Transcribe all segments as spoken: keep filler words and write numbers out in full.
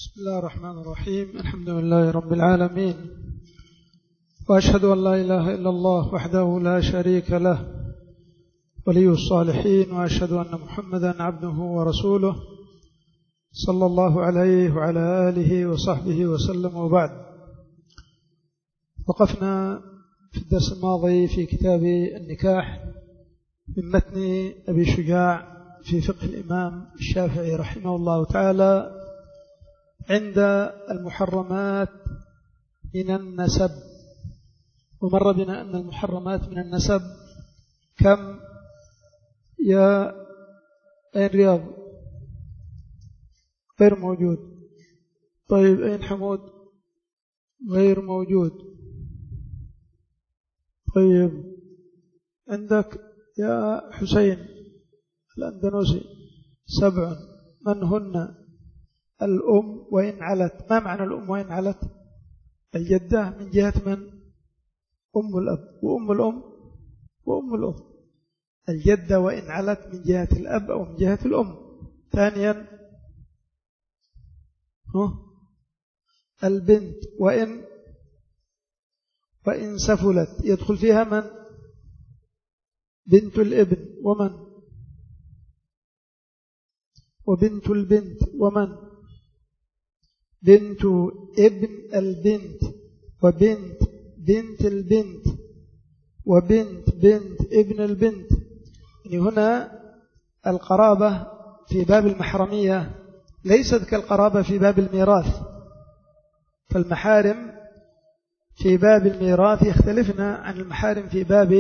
بسم الله الرحمن الرحيم. الحمد لله رب العالمين، وأشهد أن لا إله إلا الله وحده لا شريك له ولي الصالحين، وأشهد أن محمدا عبده ورسوله صلى الله عليه وعلى آله وصحبه وسلم. وبعد، وقفنا في الدرس الماضي في كتاب النكاح من متن أبي شجاع في فقه الإمام الشافعي رحمه الله تعالى عند المحرمات من النسب. ومر بنا أن المحرمات من النسب كم يا أين رياض؟ غير موجود. طيب أين حمود؟ غير موجود. طيب عندك يا حسين الأندنوسي سبع. من هن؟ الأم وإن علت. ما معنى الأم وإن علت؟ الجدة من جهة من؟ أم الأب وأم الأم وأم الأم. الجدة وإن علت من جهة الأب أو من جهة الأم. ثانيا البنت وإن وإن سفلت يدخل فيها من؟ بنت الابن ومن؟ وبنت البنت ومن؟ بنت ابن البنت وبنت بنت البنت وبنت بنت ابن البنت. يعني هنا القرابة في باب المحرمية ليست كالقرابة في باب الميراث، فالمحارم في باب الميراث يختلفنا عن المحارم في باب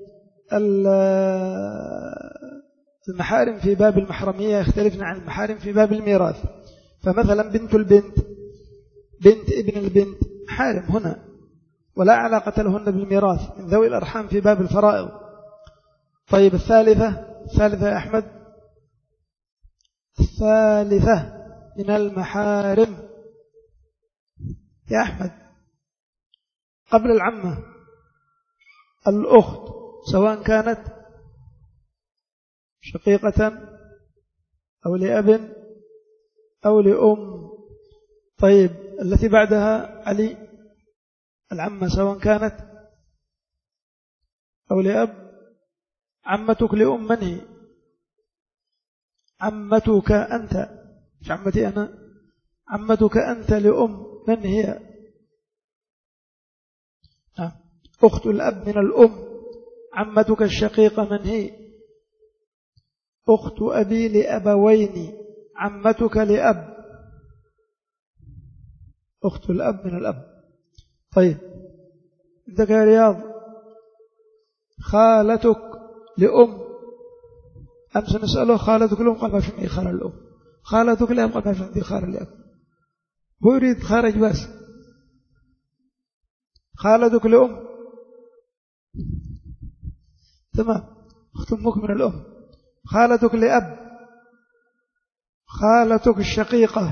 المحارم في باب المحرمية يختلفنا عن المحارم في باب الميراث. فمثلا بنت البنت بنت ابن البنت حارم هنا ولا علاقة لهن بالميراث، من ذوي الأرحام في باب الفرائض. طيب الثالثة الثالثة يا أحمد، الثالثة من المحارم يا أحمد قبل العمة الأخت، سواء كانت شقيقة أو لأب أو لأم. طيب التي بعدها علي العمة، سواء كانت أو لأب. عمتك لأم من هي؟ عمتك أنت، مش عمتي أنا. عمتك أنت لأم من هي؟ أخت الأب من الأم. عمتك الشقيقة من هي؟ أخت أبي لأبوين. عمتك لأب، أخت الأب من الأب. طيب عندك يا رياض خالتك لأم. أمس نسأله خالتك لأم قال ما في معي خالة الأم. خالتك لأب قال ما في عندي خالة الأب. هو يريد خارج بس. خالتك لأم تمام، أخت أمك من الأم. خالتك لأب، خالتك الشقيقة،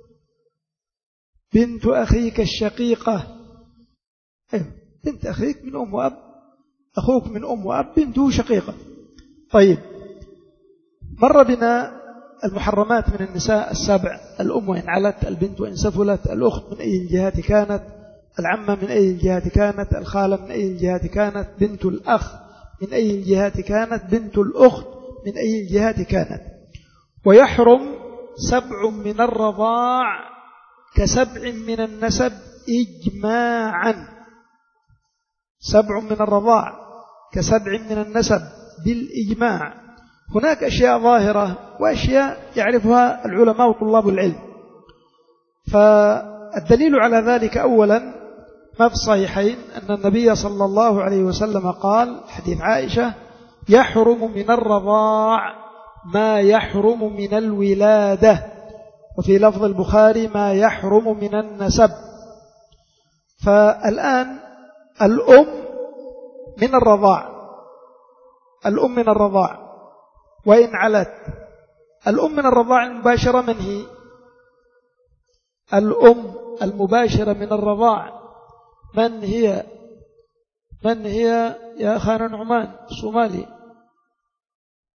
بنت أخيك الشقيقة. أيوة. بنت أخيك من أم وأب، أخوك من أم وأب، بنته شقيقة. طيب مر بنا المحرمات من النساء السبع: الأم وإن علت، البنت وإن سفلت، الأخت من أي الجهات كانت، العمة من أي الجهات كانت، الخالة من أي الجهات كانت، بنت الأخ من أي الجهات كانت، بنت الأخت من أي الجهات كانت. ويحرم سبع من الرضاع كسبع من النسب إجماعا. سبع من الرضاع كسبع من النسب بالإجماع. هناك أشياء ظاهرة وأشياء يعرفها العلماء وطلاب العلم. فالدليل على ذلك أولا ما في الصحيحين أن النبي صلى الله عليه وسلم قال حديث عائشة: يحرم من الرضاع ما يحرم من الولادة. وفي لفظ البخاري: ما يحرم من النسب. فالآن الأم من الرضاع، الأم من الرضاع وإن علت. الأم من الرضاع المباشرة من هي؟ الأم المباشرة من الرضاع من هي؟ من هي يا أخانا نعمان الصومالي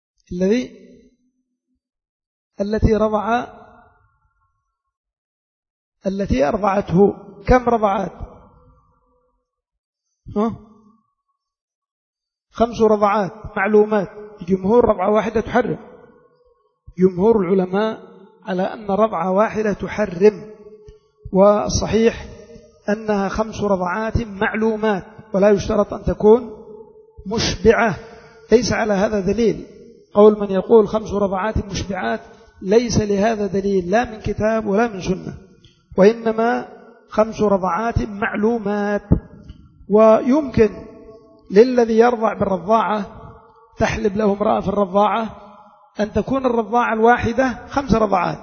الذي التي رضع التي أرضعته كم رضعات؟ ها؟ خمس رضعات معلومات. جمهور رضعة واحدة تحرم. جمهور العلماء على أن رضعة واحدة تحرم، والصحيح أنها خمس رضعات معلومات، ولا يشترط أن تكون مشبعة. ليس على هذا دليل. قول من يقول خمس رضعات مشبعات ليس لهذا دليل، لا من كتاب ولا من سنة، وإنما خمس رضعات معلومات. ويمكن للذي يرضع بالرضاعة تحلب له امرأة في الرضاعة أن تكون الرضاعة الواحدة خمس رضعات،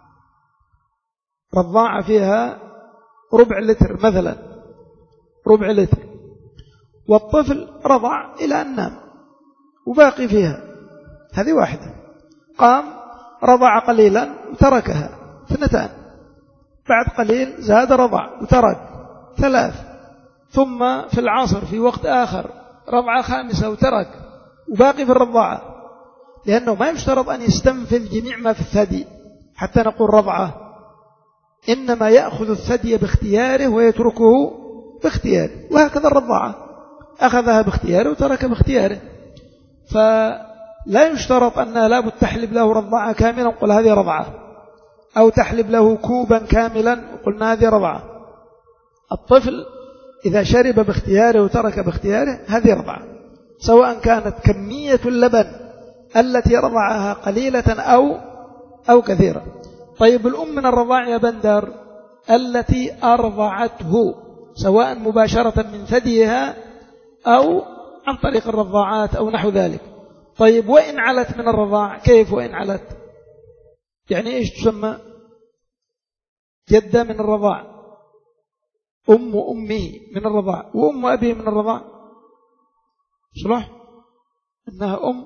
رضاعة فيها ربع لتر مثلا، ربع لتر، والطفل رضع إلى أن نام وباقي فيها، هذه واحدة. قام رضع قليلا وتركها، اثنتان. بعد قليل زاد رضع وترك، ثلاث. ثم في العصر في وقت آخر رضعة خامسة وترك، وباقي في الرضاعة، لأنه ما يشترط أن يستنفذ جميع ما في الثدي حتى نقول رضعة، إنما يأخذ الثدي باختياره ويتركه باختياره. وهكذا الرضاعة أخذها باختياره وترك باختياره، فلا يشترط أن لابد تحلب له رضاعة كاملا وقل هذه رضعة، أو تحلب له كوبا كاملا وقلنا هذه رضعة. الطفل إذا شرب باختياره وترك باختياره هذه رضعة، سواء كانت كمية اللبن التي رضعها قليلة أو أو كثيرة. طيب الأم من الرضاع يا بندر التي أرضعته، سواء مباشرة من ثديها أو عن طريق الرضاعات أو نحو ذلك. طيب وإن علت من الرضاع، كيف وإن علت؟ يعني إيش تسمى؟ جدة من الرضاع، أم أمه من الرضاع، وأم أبيه من الرضاع. صلح أنها أم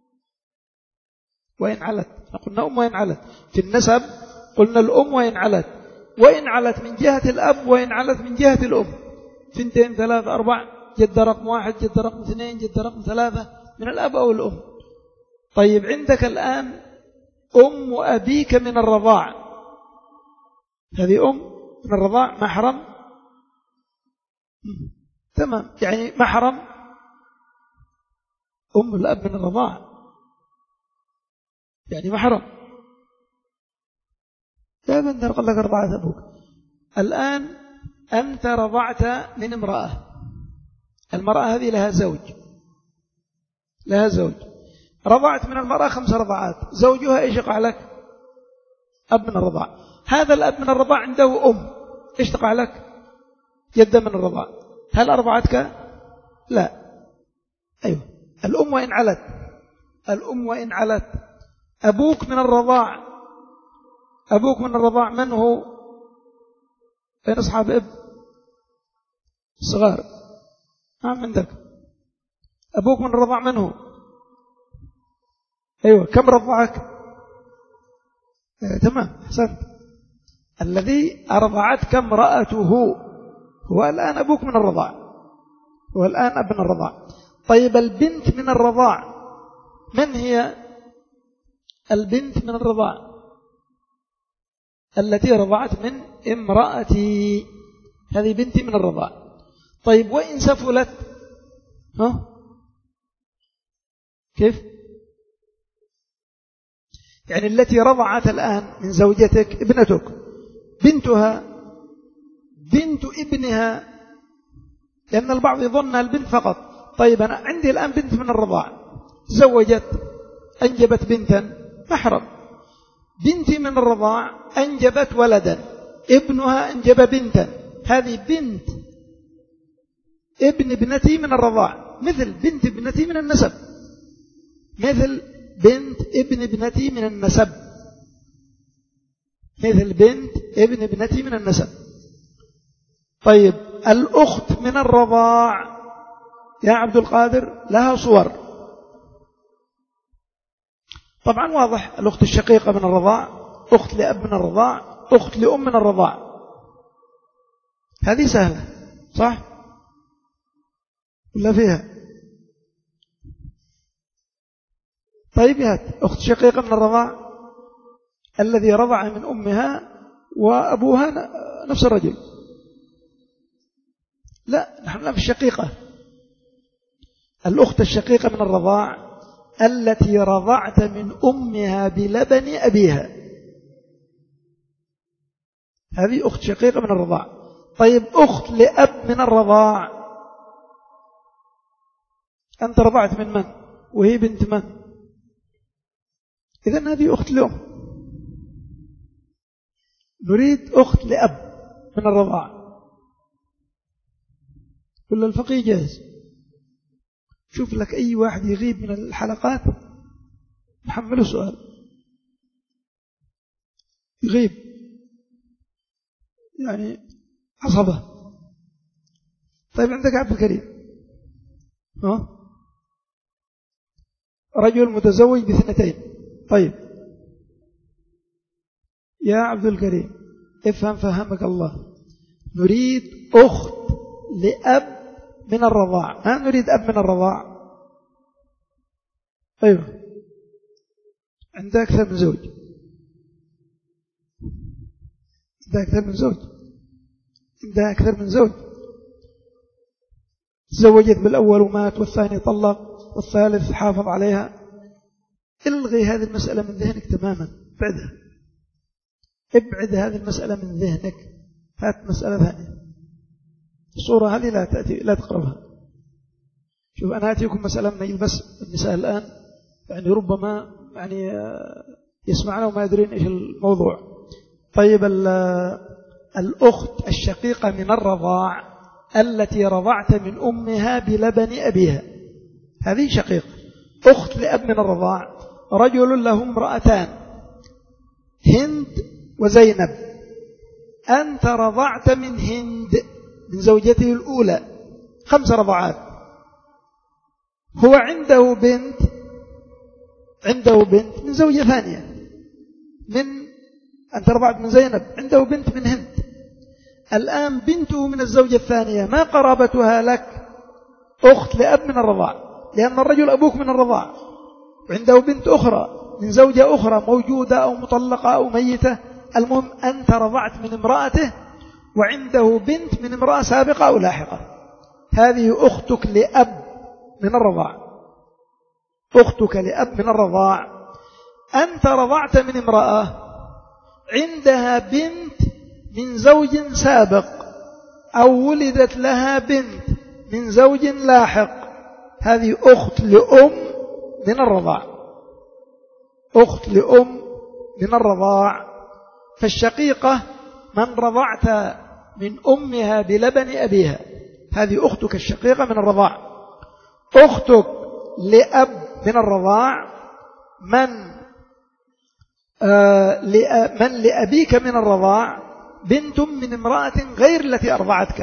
وإن علت، قلنا أم وإن علت. في النسب قلنا الأم وإن علت، وإن علت من جهة الأب وإن علت من جهة الأم، ثنتين ثلاثة أربع، جد رقم واحد، جد رقم اثنين، جد رقم ثلاثة من الأب أو الأم. طيب عندك الآن أم أبيك من الرضاع، هذه أم من الرضاع محرم، تمام، يعني محرم أم الأب من الرضاع، يعني محرم. يا بندر قال لك رضعت أبوك. الآن أنت رضعت من امرأة، المرأة هذه لها زوج، لها زوج، رضعت من المرأة خمس رضعات، زوجها إيش يقع لك؟ أب من الرضاع. هذا الأب من الرضاع عنده أم، إيش تقع لك؟ جدة من الرضاع. هل أرضعتك؟ لا. أيوة، الأم وإن علت، الأم وإن علت. أبوك من الرضاع، أبوك من الرضاع من هو؟ بين أصحاب اب صغار، نعم عندك. أبوك من الرضاع من هو؟ أيوة، كم رضعك؟ أيوة. تمام، أحسنت. الذي أرضعتك امرأته هو الآن أبوك من الرضاع، هو الآن أب من الرضاع. طيب البنت من الرضاع من هي؟ البنت من الرضاع التي رضعت من امرأتي، هذه بنتي من الرضاع. طيب وإن سفلت، ها كيف؟ يعني التي رضعت الآن من زوجتك ابنتك، بنتها بنت ابنها، لأن البعض يظنها البنت فقط. طيب أنا عندي الآن بنت من الرضاع، زوجت أنجبت بنتا، محرم. بنتي من الرضاع أنجبت ولدا، ابنها أنجب بنتا، هذه بنت ابن ابنتي من الرضاع، مثل بنت ابنتي من النسب، مثل بنت ابن ابنتي من النسب، مثل بنت ابن ابنتي من النسب. طيب الأخت من الرضاع يا عبد القادر لها صور، طبعا واضح، الأخت الشقيقة من الرضاع، أخت لأب من الرضاع، أخت لأم من الرضاع، هذه سهلة صح ولا فيها؟ طيب هات أخت شقيقة من الرضاع الذي رضع من أمها وأبوها نفس الرجل. لا، نحن الآن في الشقيقة. الأخت الشقيقة من الرضاع التي رضعت من أمها بلبن أبيها، هذه أخت شقيقة من الرضاع. طيب أخت لأب من الرضاع، أنت رضعت من من وهي بنت من؟ إذن هذه أخت لأم. نريد أخت لأب من الرضاع. كل الفقيه جاهز. شوف لك أي واحد يغيب من الحلقات نحمله سؤال، يغيب يعني عصبة. طيب عندك عبد الكريم، ها؟ رجل متزوج باثنتين. طيب يا عبد الكريم افهم فهمك الله، نريد أخت لأب من الرضاع، ما نريد أب من الرضاع. أيوة، عندها أكثر من زوج، عندها أكثر من زوج، عندها أكثر من زوج. تزوجت بالأول ومات، والثاني طلق، والثالث حافظ عليها. الغي هذه المسألة من ذهنك تماما، ابعدها، ابعد هذه المسألة من ذهنك. هات مسألة ثانية. الصورة هذه لا تأتي، لا تقربها. شوف أنا أتيكم مسألة من بس النساء الآن يعني ربما يعني يسمعنا وما يدرين إيش الموضوع. طيب الأخت الشقيقة من الرضاع التي رضعت من أمها بلبن أبيها، هذه شقيقة. أخت لأب من الرضاع، رجل له امرأتان هند وزينب، أنت رضعت من هند من زوجته الأولى خمس رضعات، هو عنده بنت عنده بنت من زوجة ثانية، من أنت رضعت من زينب، عنده بنت من هند. الآن بنته من الزوجة الثانية ما قرابتها لك؟ أخت لأب من الرضاع، لأن الرجل أبوك من الرضاع، وعنده بنت أخرى من زوجة أخرى موجودة أو مطلقة أو ميتة. المهم أنت رضعت من امرأته وعنده بنت من امرأة سابقة أو لاحقة، هذه أختك لأب من الرضاع. أختك لأب من الرضاع، أنت رضعت من امرأة عندها بنت من زوج سابق أو ولدت لها بنت من زوج لاحق، هذه أخت لأم من الرضاع، أخت لأم من الرضاع. فالشقيقة من رضعت من أمها بلبن أبيها، هذه أختك الشقيقة من الرضاع. أختك لأب من الرضاع من آه من لأبيك من الرضاع بنت من امرأة غير التي أرضعتك،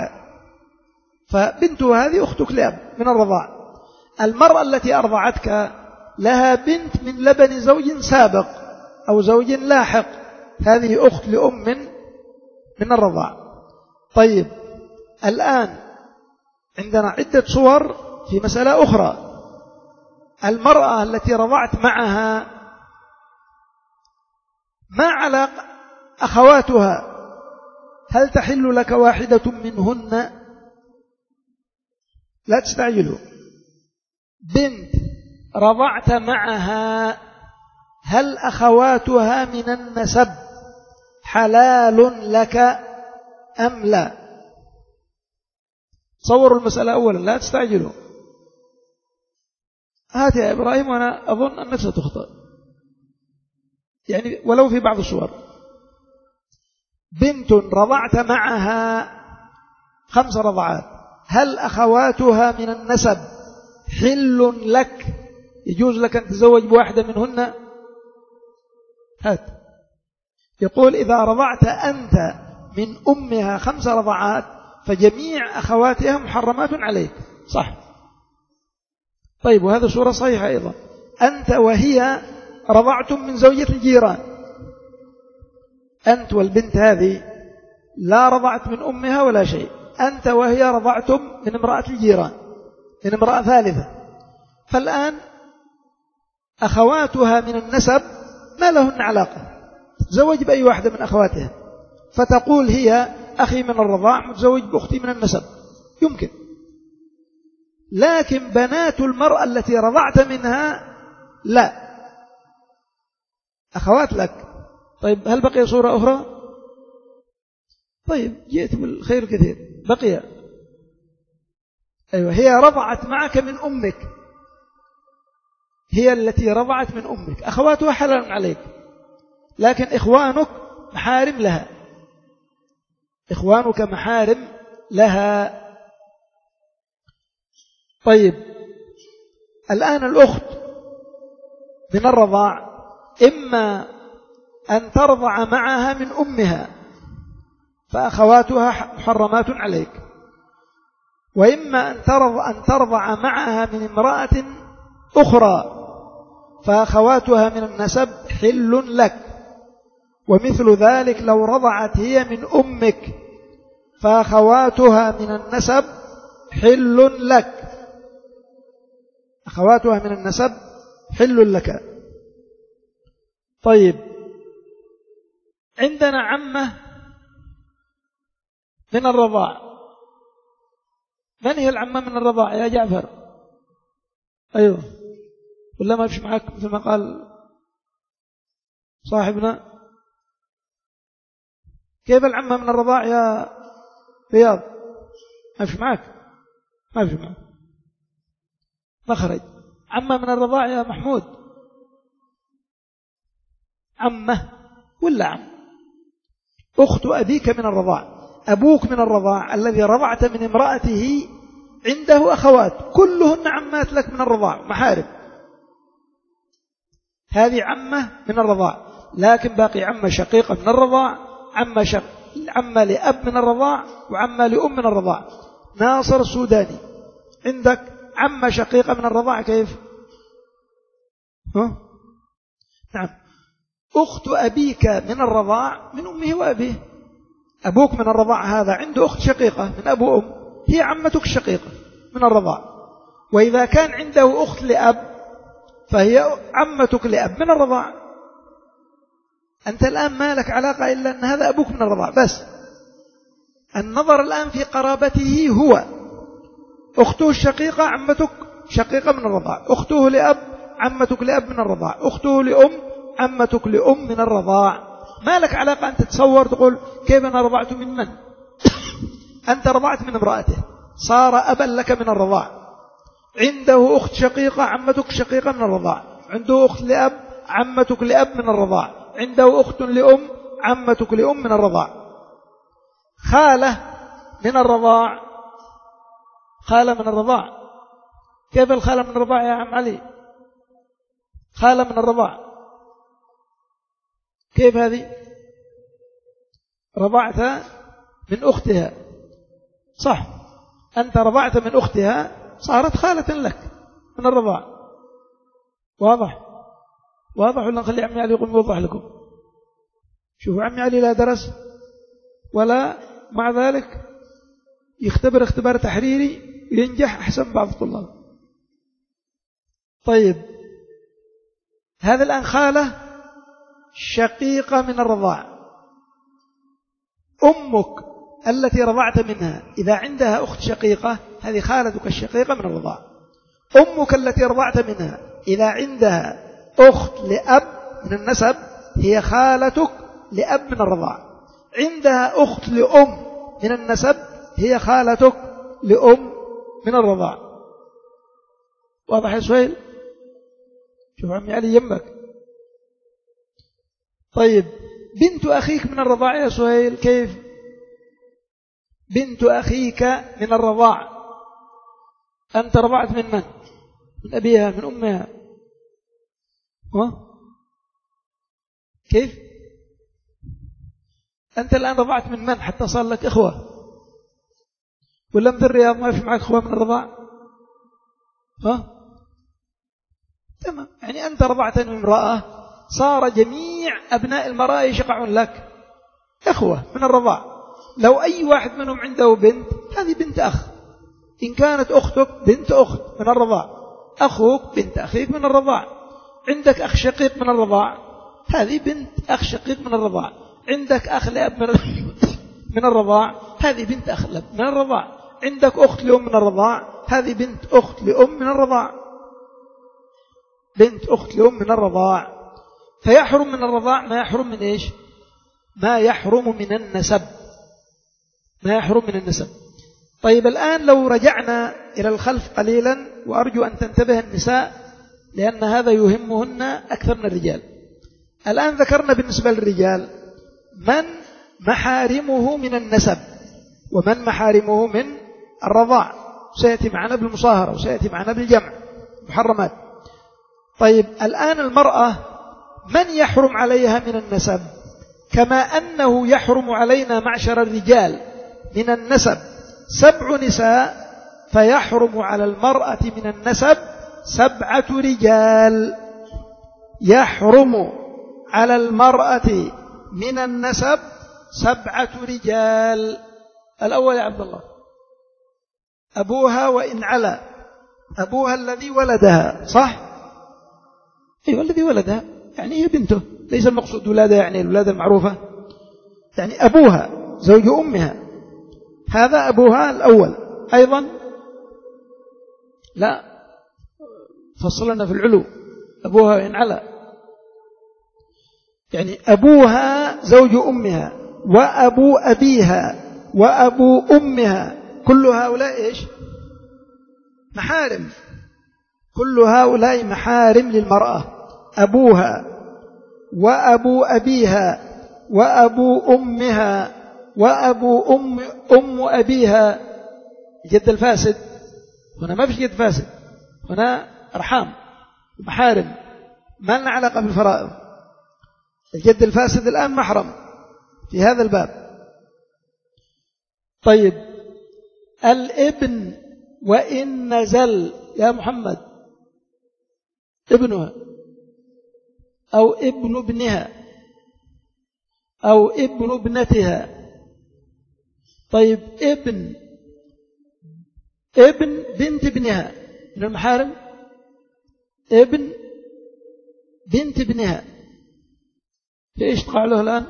فبنته هذه أختك لأب من الرضاع. المرأة التي أرضعتك لها بنت من لبن زوج سابق أو زوج لاحق، هذه أخت لأم من من الرضاع. طيب الآن عندنا عدة صور في مسألة أخرى. المرأة التي رضعت معها ما على أخواتها، هل تحل لك واحدة منهن؟ لا تستعجلوا. بنت رضعت معها، هل أخواتها من النسب حلال لك أم لا؟ تصوروا المسألة أولا، لا تستعجلوا. هات يا إبراهيم، وأنا أظن أنك ستخطئ يعني ولو في بعض الصور. بنت رضعت معها خمس رضعات، هل أخواتها من النسب حل لك؟ يجوز لك أن تتزوج بواحدة منهن؟ هات. يقول إذا رضعت أنت من أمها خمس رضعات فجميع أخواتها محرمات عليك، صح؟ طيب وهذا صورة صحيحة أيضا. أنت وهي رضعتم من زوجة الجيران، أنت والبنت هذه لا رضعت من أمها ولا شيء، أنت وهي رضعتم من امرأة الجيران، من امرأة ثالثة. فالآن أخواتها من النسب ما لهن علاقة، تزوج بأي واحدة من أخواتها، فتقول هي أخي من الرضاع متزوج بأختي من النسب، يمكن. لكن بنات المرأة التي رضعت منها لا، أخوات لك. طيب هل بقي صورة أخرى؟ طيب جئت بالخير كثير. بقي أيوة، هي رضعت معك من أمك، هي التي رضعت من أمك، أخواتها حلال عليك، لكن إخوانك محارم لها، إخوانك محارم لها. طيب الآن الأخت من الرضاع إما أن ترضع معها من أمها فأخواتها محرمات عليك، وإما أن ترضع, أن ترضع معها من امرأة أخرى فأخواتها من النسب حل لك. ومثل ذلك لو رضعت هي من أمك فأخواتها من النسب حل لك، أخواتها من النسب حل لك. طيب عندنا عمة من الرضاع، من هي العمة من الرضاع يا جعفر؟ أيوه، ولا ما فيش معك مثل ما قال صاحبنا؟ كيف العمة من الرضاع يا رياض؟ ما فيش معك؟ ما فيش معك مخرج. عمة من الرضاع يا محمود؟ عمة ولا عم؟ أخت أبيك من الرضاع، أبوك من الرضاع الذي رضعت من امرأته عنده أخوات كلهن عمات لك من الرضاع محارم، هذه عمة من الرضاع. لكن باقي عمة شقيقة من الرضاع، عمة, شق... عمة لأب من الرضاع، وعمة لأم من الرضاع. ناصر السوداني عندك عمة شقيقة من الرضاع كيف؟ ها؟ نعم، أخت أبيك من الرضاع من أمه وأبيه، أبوك من الرضاع هذا عنده أخت شقيقة من أبو أم، هي عمتك الشقيقة من الرضاع. وإذا كان عنده أخت لأب فهي عمتك لأب من الرضاع. أنت الآن ما لك علاقة إلا أن هذا أبوك من الرضاع بس. النظر الآن في قرابته، هو أخته الشقيقة عمتك شقيقة من الرضاع، أخته لأب عمتك لأب من الرضاع، أخته لأم عمتك لأم من الرضاع. ما لك علاقة أن تتصور تقول كيف أنا رضعت من من؟ أنت رضعت من امرأته صار أبا لك من الرضاع، عنده أخت شقيقة عمتك شقيقة من الرضاع، عنده أخت لأب عمتك لأب من الرضاع، عنده أخت لأم عمتك لأم من الرضاع. خالة من الرضاع، خالة من الرضاع، كيف الخالة من الرضاع يا عم علي؟ خالة من الرضاع كيف هذه؟ رضعت من أختها، صح، أنت رضعت من أختها صارت خالة لك من الرضاع. واضح؟ واضح ولا نخلي عمي علي يقوم يوضح لكم؟ شوفوا عمي علي لا درس ولا مع ذلك يختبر اختبار تحريري ينجح أحسن بعض الطلاب. طيب هذا الآن خالة شقيقة من الرضاع، أمك التي رضعت منها إذا عندها أخت شقيقة هذه خالتك الشقيقة من الرضاع. أمك التي رضعت منها إذا عندها أخت لأب من النسب هي خالتك لأب من الرضاع، عندها أخت لأم من النسب هي خالتك لأم من الرضاع. واضح يا سهيل؟ شوف عمي علي يمك. طيب بنت أخيك من الرضاع يا سهيل كيف؟ بنت أخيك من الرضاع أنت رضعت من من؟ من أبيها من أمها؟ ها؟ كيف؟ أنت الآن رضعت من من حتى صار لك إخوة؟ ولا من الرياض ما في معك إخوة من الرضاع؟ ها؟ تمام، يعني أنت رضعت من امرأة صار جميع أبناء المرأة يشقعون لك إخوة من الرضاع. لو أي واحد منهم عنده بنت هذه بنت أخ، إن كانت أختك بنت أخت من الرضاع، أخوك بنت أخيك من الرضاع، عندك أخ شقيق من الرضاع هذه بنت أخ شقيق من الرضاع، عندك أخ لأب من من الرضاع، هذه بنت أخ لأب من الرضاع. عندك أخت لأم من الرضاع، هذه بنت أخت لأم من الرضاع، بنت أخت لأم من الرضاع. فيحرم من الرضاع ما يحرم من إيش؟ ما يحرم من النسب، ما يحرم من النسب. طيب الآن لو رجعنا إلى الخلف قليلا، وأرجو أن تنتبه النساء لأن هذا يهمهن أكثر من الرجال. الآن ذكرنا بالنسبة للرجال من محارمه من النسب ومن محارمه من الرضاع، سيأتي معنا بالمصاهرة وسيأتي معنا بالجمع محرمات. طيب الآن المرأة من يحرم عليها من النسب؟ كما أنه يحرم علينا معشر الرجال من النسب سبع نساء، فيحرم على المرأة من النسب سبعة رجال. يحرم على المرأة من النسب سبعة رجال. الأول يا عبد الله أبوها وإن علا، أبوها الذي ولدها، صح؟ أيوة الذي ولدها، يعني هي بنته، ليس المقصود ولادها يعني الولادة المعروفة، يعني أبوها زوج أمها، هذا أبوها الأول. أيضا لا فصلنا في العلو، أبوها وإن علا، يعني أبوها زوج أمها وأبو أبيها وأبو أمها، كل هؤلاء إيش؟ محارم، كل هؤلاء محارم للمرأة. أبوها وأبو أبيها وأبو أمها وأبو أم, أم أبيها. الجد الفاسد هنا ما فيش جد فاسد، هنا أرحام محارم ما لنا علاقة بالفرائض. الجد الفاسد الآن محرم في هذا الباب. طيب الابن وإن نزل يا محمد، ابنها أو ابن ابنها أو ابن ابنتها. طيب ابن ابن بنت ابنها من المحارم، ابن بنت ابنها، ايش تقع له الآن؟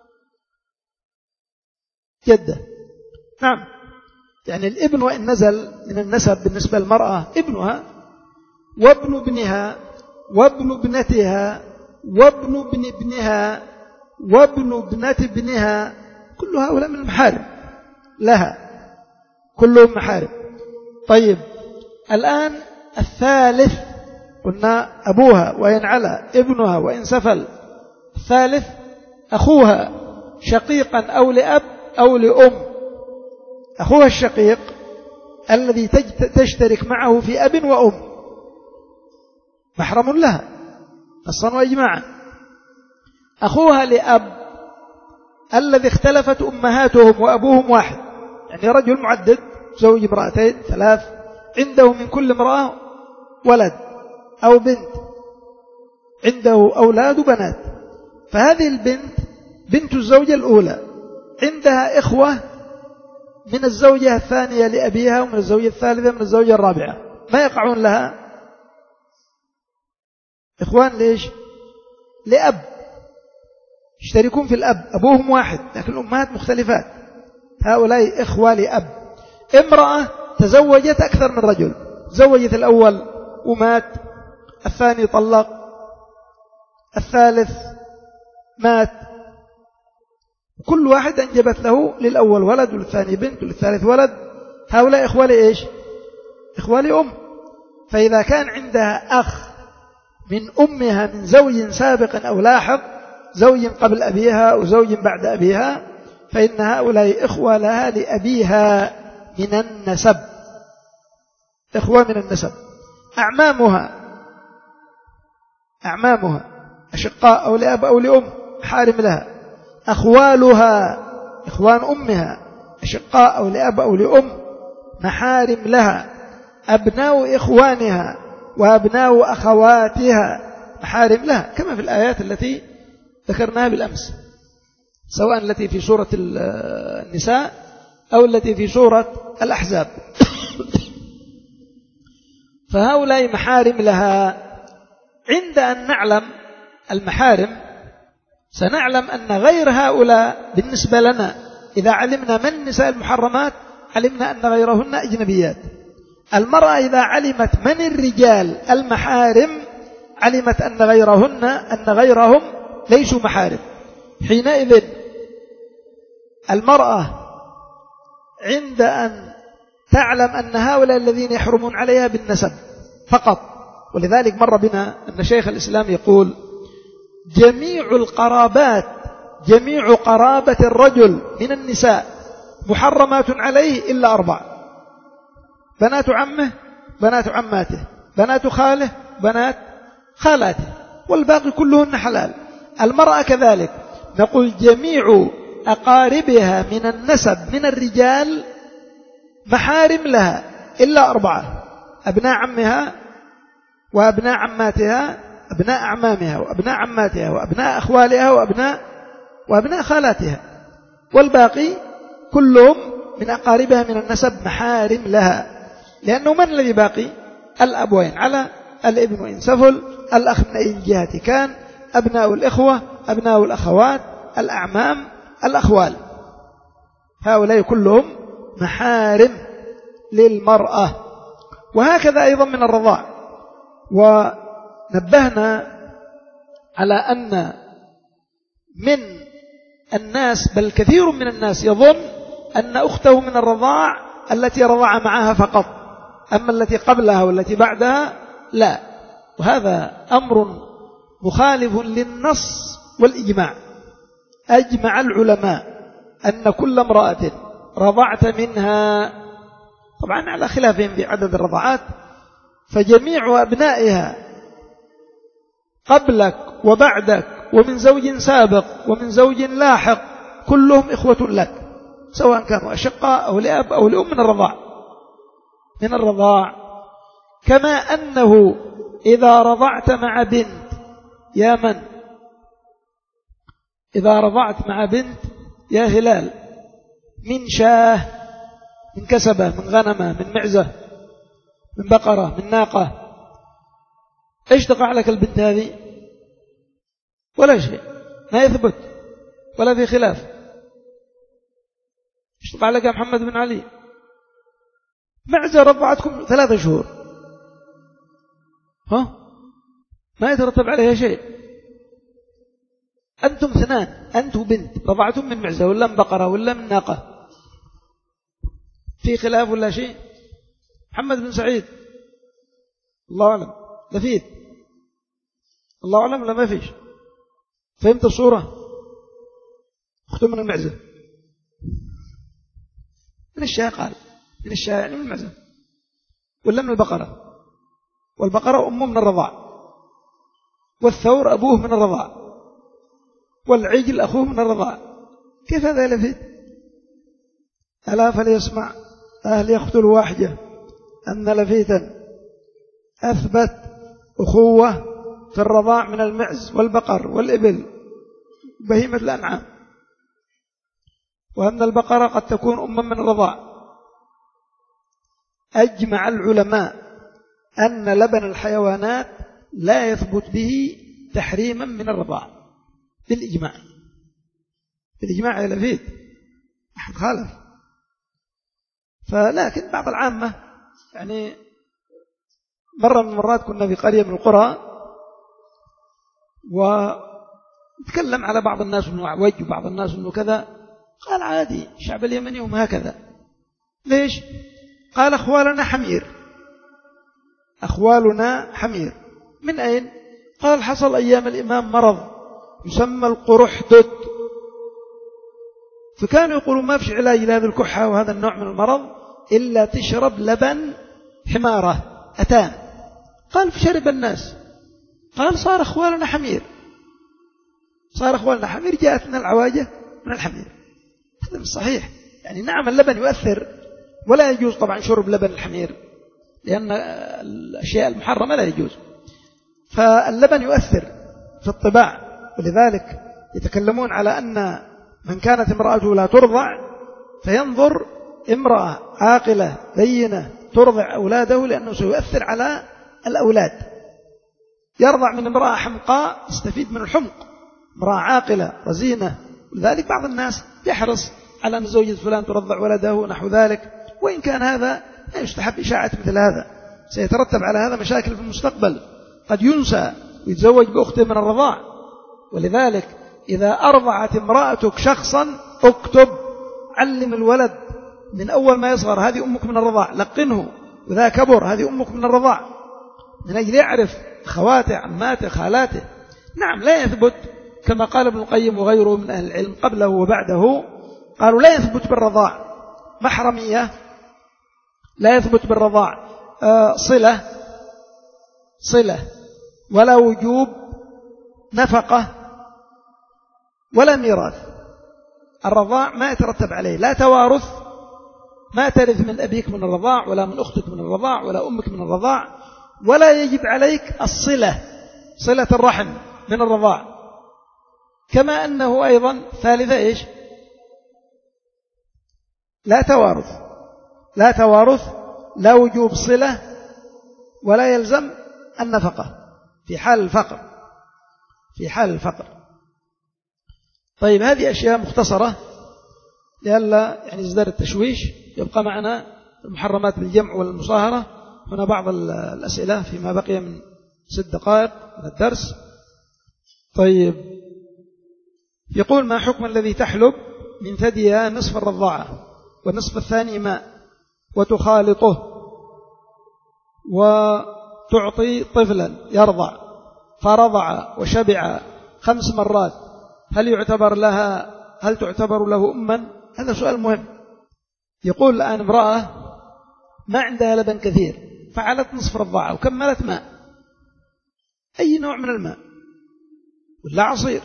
جدة. نعم، يعني الابن وإن نزل من النسب بالنسبة للمرأة ابنها وابن ابنها وابن ابنتها وابن ابن ابنها وابن ابنة ابنها، كل هؤلاء من المحارم لها، كلهم محارم. طيب الآن الثالث قلنا أبوها وإن علا، ابنها وإن سفل. الثالث أخوها شقيقا أو لأب أو لأم. أخوها الشقيق الذي تشترك معه في أب وأم محرم لها نصا وإجماعا. أخوها لأب الذي اختلفت أمهاتهم وأبوهم واحد، يعني رجل معدد زوج امرأتين ثلاث، عنده من كل امرأة ولد أو بنت، عنده أولاد وبنات، فهذه البنت بنت الزوجة الأولى عندها إخوة من الزوجة الثانية لأبيها ومن الزوجة الثالثة من الزوجة الرابعة، ما يقعون لها إخوان ليش؟ لأب، يشتركون في الأب، أبوهم واحد لكن الأمهات مختلفات، هؤلاء إخوة لأب. امرأة تزوجت أكثر من رجل، زوجت الأول ومات، الثاني طلق، الثالث مات، كل واحد أنجبت له للأول ولد وللثاني بنت وللثالث ولد، هؤلاء إخوة لإيش؟ إخوة لأم. فإذا كان عندها أخ من أمها من زوج سابق أو لاحق، زوج قبل أبيها وزوج بعد أبيها، فإن هؤلاء إخوة لها لأبيها من النسب، إخوة من النسب. أعمامها أعمامها أشقاء أو لأب أو لأم حارم لها. أخوالها إخوان أمها أشقاء أو لأب أو لأم محارم لها. أبناء إخوانها وأبناء أخواتها محارم لها، كما في الآيات التي ذكرناها بالأمس، سواء التي في سورة النساء أو التي في سورة الأحزاب. فهؤلاء محارم لها. عند أن نعلم المحارم سنعلم أن غير هؤلاء بالنسبة لنا إذا علمنا من النساء المحرمات علمنا أن غيرهن أجنبيات. المرأة إذا علمت من الرجال المحارم علمت أن غيرهن أن غيرهم ليسوا محارم. حينئذ المرأة عند أن تعلم أن هؤلاء الذين يحرمون عليها بالنسب فقط، ولذلك مر بنا أن شيخ الإسلام يقول جميع القرابات جميع قرابة الرجل من النساء محرمات عليه إلا أربع: بنات عمه، بنات عماته، بنات خاله، بنات خالاته، والباقي كلهن حلال. المرأة كذلك، نقول جميع أقاربها من النسب من الرجال محارم لها إلا أربعة: أبناء عمها، وأبناء عماتها، أبناء أعمامها، وأبناء عماتها، وأبناء أخوالها، وأبناء وأبناء خالاتها، والباقي كلهم من أقاربها من النسب محارم لها. لأنه من الذي باقي؟ الأبوين على الابن وإن سفل، الأخ من أي جهة كان، أبناء الإخوة، أبناء الأخوات، الأعمام، الأخوال، هؤلاء كلهم محارم للمرأة. وهكذا أيضا من الرضاع. ونبهنا على أن من الناس، بل كثير من الناس، يظن أن أخته من الرضاع التي رضع معها فقط، أما التي قبلها والتي بعدها لا. وهذا أمر مخالف للنص والإجماع. أجمع العلماء أن كل امرأة رضعت منها، طبعا على خلافهم في عدد الرضعات، فجميع أبنائها قبلك وبعدك ومن زوج سابق ومن زوج لاحق كلهم إخوة لك، سواء كانوا أشقاء أو لأب أو لأم من الرضاع من الرضاع كما أنه إذا رضعت مع بنت، يا من إذا رضعت مع بنت يا هلال من شاه، من كسبة، من غنمة، من معزة، من بقرة، من ناقة، إيش تقع لك البنت هذه؟ ولا شيء، ما يثبت ولا في خلاف. إيش تقع لك يا محمد بن علي؟ معزة رضعتكم ثلاثة شهور، ها ما يترتب عليها شيء. أنتم اثنان، أنت وبنت، رضعتم من معزة ولا من بقرة ولا من ناقة، في خلاف ولا شيء؟ محمد بن سعيد الله أعلم، لفيت الله أعلم ولا ما فيش؟ فهمت الصورة؟ أختم من المعزة، من الشاة، قال من الشاة يعني من المعزة، ولا من البقرة؟ والبقرة أمه من الرضاع، والثور أبوه من الرضاع، والعجل أخوه من الرضاع. كيف هذا لفيت؟ ألا فليسمع أهل يقتل واحدة أن لفيتا أثبت أخوة في الرضاع من المعز والبقر والإبل بهيمة الأنعام، وأن البقرة قد تكون أما من الرضاع. أجمع العلماء أن لبن الحيوانات لا يثبت به تحريما من الرضاع بالإجماع، بالإجماع يا لفيت، أحد خالف. فلكن بعض العامة، يعني مرة من المرات كنا في قرية من القرى وتكلم على بعض الناس أنه أعوج وبعض الناس أنه كذا، قال عادي، الشعب اليمني هم هكذا. ليش؟ قال أخوالنا حمير، أخوالنا حمير. من أين؟ قال حصل أيام الإمام مرض يسمى القرحدد، فكانوا يقولوا ما فيش علاج لهذه الكحة وهذا النوع من المرض إلا تشرب لبن حمارة أتان. قال فشرب الناس، قال صار أخوالنا حمير، صار أخوالنا حمير، جاءتنا العواجة من الحمير. هذا مش صحيح. يعني نعم اللبن يؤثر، ولا يجوز طبعا شرب لبن الحمير لأن الأشياء المحرمة لا يجوز، فاللبن يؤثر في الطباع. ولذلك يتكلمون على أن من كانت امرأته لا ترضع فينظر امرأة عاقلة بينة ترضع أولاده، لأنه سيؤثر على الأولاد. يرضع من امرأة حمقاء يستفيد من الحمق، امرأة عاقلة رزينة. ولذلك بعض الناس يحرص على أن زوجة فلان ترضع ولده نحو ذلك، وإن كان هذا لا يستحب إشاعة مثل هذا، سيترتب على هذا مشاكل في المستقبل، قد ينسى ويتزوج بأخته من الرضاع. ولذلك إذا أرضعت امرأتك شخصا اكتب، علم الولد من أول ما يصغر هذه أمك من الرضاع، لقنه، وإذا كبر هذه أمك من الرضاع، من أجل يعرف أخواته عماته خالاته. نعم لا يثبت كما قال ابن القيم وغيره من أهل العلم قبله وبعده، قالوا لا يثبت بالرضاع محرمية، لا يثبت بالرضاع صلة صلة ولا وجوب نفقة ولا ميراث. الرضاع ما يترتب عليه لا توارث، ما ترث من أبيك من الرضاع ولا من أختك من الرضاع ولا أمك من الرضاع، ولا يجب عليك الصلة صلة الرحم من الرضاع. كما أنه أيضا ثالثة إيش؟ لا توارث، لا توارث لا وجوب صلة ولا يلزم النفقة في حال الفقر، في حال الفقر. طيب هذه أشياء مختصرة لئلا يعني يزداد التشويش. يبقى معنا المحرمات بالجمع والمصاهرة. هنا بعض الأسئلة فيما بقي من ست دقائق من الدرس. طيب يقول: ما حكم الذي تحلب من ثديها نصف الرضاعة والنصف الثاني ماء وتخالطه وتعطي طفلا يرضع فرضع وشبع خمس مرات، هل يعتبر لها هل تعتبر له أما؟ هذا سؤال مهم. يقول الآن امرأة ما عندها لبن كثير فعلت نصف رضاعة وكملت ماء، أي نوع من الماء ولا عصير،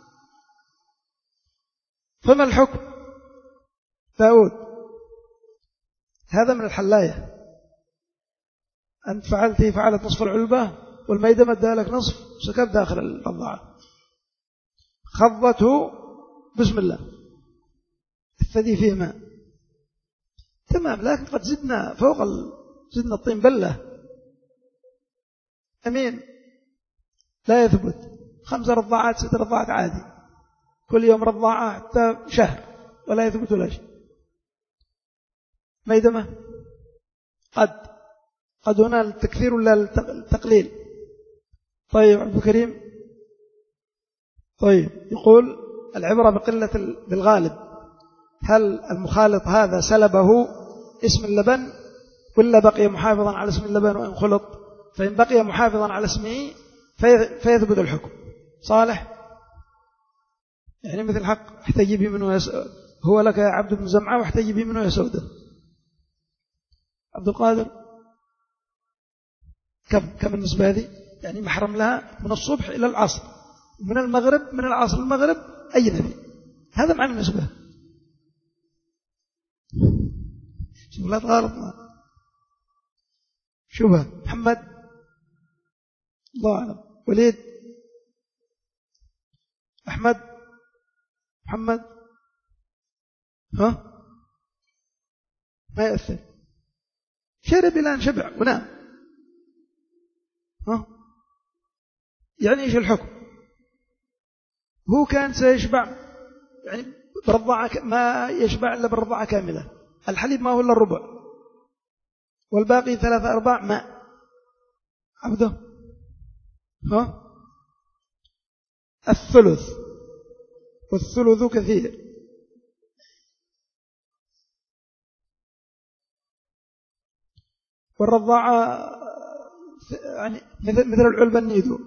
فما الحكم؟ داود: هذا من الحلاية، أنت فعلتي فعلت نصف العلبة والميدة مدها لك نصف سكب داخل الرضاعة، خضته بسم الله الثدي فيه ماء تمام، لكن قد زدنا فوق ال... زدنا الطين بلة. أمين لا يثبت. خمس رضاعات ست رضاعات عادي، كل يوم رضاعة حتى شهر ولا يثبت ولا شيء. ميدمة قد قد هنا التكثير ولا التقليل. طيب عبد الكريم. طيب يقول: العبرة بقلة بالغالب، هل المخالط هذا سلبه اسم اللبن ولا بقي محافظا على اسم اللبن وإن خلط؟ فإن بقي محافظا على اسمه فيثبت الحكم. صالح يعني مثل حق احتجي به منه يس... هو لك يا عبد بن زمعة واحتجي به منه يا سودة. عبد القادر كم كم النسبة هذه؟ يعني محرم لها من الصبح إلى العصر، من المغرب من العصر المغرب أي نبي، هذا معنى النسبة. شوف لا تغالطنا. شوفها محمد الله أعلم. وليد أحمد محمد ها ما يأثر، شرب الآن شبع ونام، ها يعني إيش الحكم؟ هو كان سيشبع يعني برضعة ما يشبع إلا بالرضعة كاملة، الحليب ما هو إلا الربع والباقي ثلاثة أرباع ماء. عبده ها الثلث، والثلث كثير. والرضاعة يعني مثل مثل العلبة النيدو،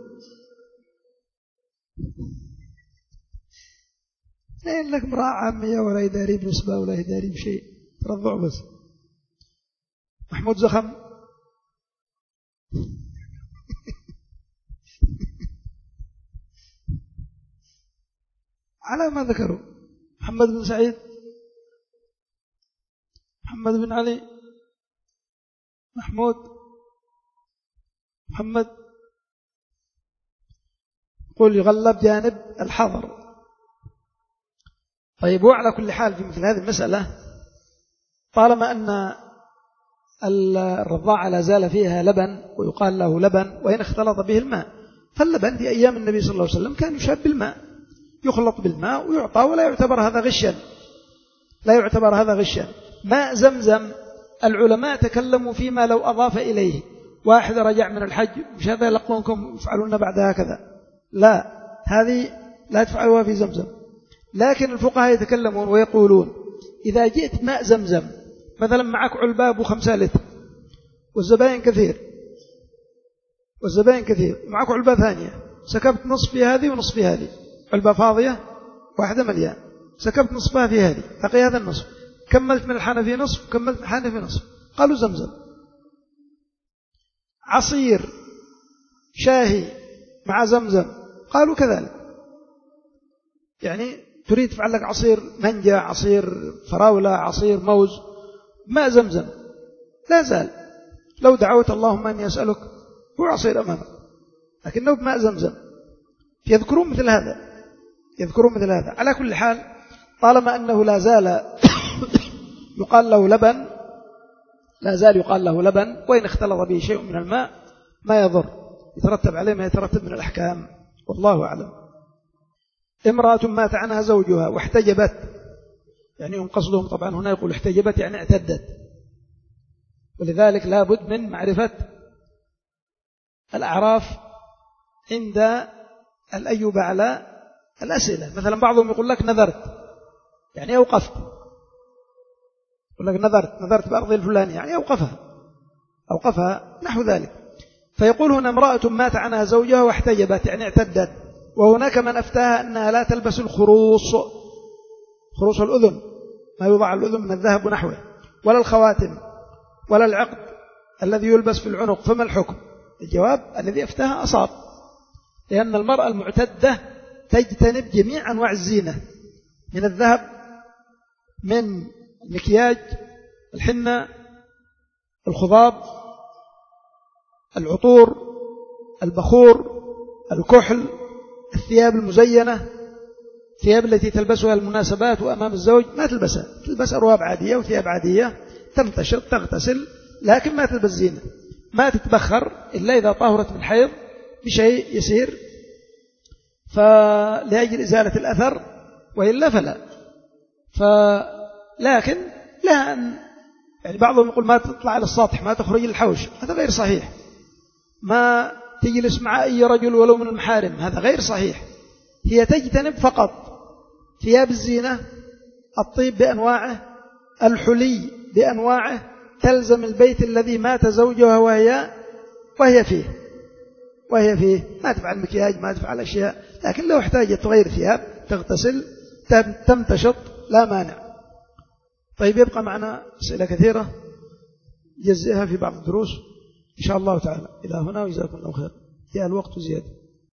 لأن لك امرأة عامية ولا يداري بنسبة ولا يداري بشيء، ترضع بس. محمود زخم على ما ذكروا. محمد بن سعيد، محمد بن علي، محمود، محمد. قل يغلب جانب الحظر. طيب وعلى كل حال في مثل هذه المسألة طالما أن الرضاعة لا زال فيها لبن ويقال له لبن وإن اختلط به الماء، فاللبن في أيام النبي صلى الله عليه وسلم كان يشاب بالماء، يخلط بالماء ويعطى ولا يعتبر هذا غشا. لا يعتبر هذا غشا. ماء زمزم العلماء تكلموا فيما لو أضاف إليه واحد رجع من الحج مش هذا يلقونكم يفعلون بعد هكذا، لا، هذه لا تفعلوها في زمزم. لكن الفقهاء يتكلمون ويقولون إذا جئت ماء زمزم مثلا معك علباب وخمسة لتر والزبائن كثير والزبائن كثير معك علبة ثانية، سكبت نصف في هذه ونصف في هذه، علبة فاضية واحدة مليان، سكبت نصفها في هذه بقي هذا النصف، كملت من الحنفي نصف وكملت من الحنفي نصف، قالوا زمزم. عصير شاهي مع زمزم قالوا كذلك، يعني تريد تفعل لك عصير مانجا، عصير فراولة، عصير موز، ماء زمزم لا زال، لو دعوت اللهم أني أسألك هو عصير أمامك لكنه بماء زمزم. يذكرون مثل هذا يذكرون مثل هذا. على كل حال طالما أنه لا زال يقال له لبن، لا زال يقال له لبن، وإن اختلط به شيء من الماء ما يضر، يترتب عليه ما يترتب من الأحكام، والله أعلم. امرأة مات عنها زوجها واحتجبت، يعني هم قصدهم طبعا هنا يقول احتجبت يعني اعتدت، ولذلك لا بد من معرفة الأعراف عند الأيوب على الأسئلة. مثلا بعضهم يقول لك نذرت يعني أوقفت، يقول لك نذرت نذرت بأرض الفلانية يعني أوقفها أوقفها نحو ذلك. فيقول هنا امرأة مات عنها زوجها واحتجبت يعني اعتدت. وهناك من أفتاها أنها لا تلبس الخروص، خروص الأذن ما يوضع الأذن من الذهب ونحوه، ولا الخواتم ولا العقد الذي يلبس في العنق، فما الحكم؟ الجواب الذي أفتاها أصاب، لأن المرأة المعتدة تجتنب جميع أنواع الزينة من الذهب، من المكياج، الحنة، الخضاب، العطور، البخور، الكحل، الثياب المزينة، الثياب التي تلبسها المناسبات وأمام الزوج ما تلبسها، تلبس أرواب عادية وثياب عادية، تنتشر تغتسل، لكن ما تلبس زينة، ما تتبخر إلا إذا طهرت من حيض بشيء يسير فلأجل إزالة الأثر، وإلا فلا. فلكن لا أن يعني بعضهم يقول ما تطلع على السطح، ما تخرج الحوش، هذا غير صحيح. ما تجلس مع أي رجل ولو من المحارم، هذا غير صحيح. هي تجتنب فقط ثياب الزينة، الطيب بأنواعه، الحلي بأنواعه، تلزم البيت الذي مات زوجها وهي وهي فيه وهي فيه ما تفعل مكياج، ما تفعل أشياء، لكن لو احتاجت تغير ثياب تغتسل تمتشط لا مانع. طيب يبقى معنا أسئلة كثيرة جزئها في بعض الدروس إن شاء الله تعالى. إلى هنا وجزاكم الله خير، جاء الوقت زيادة.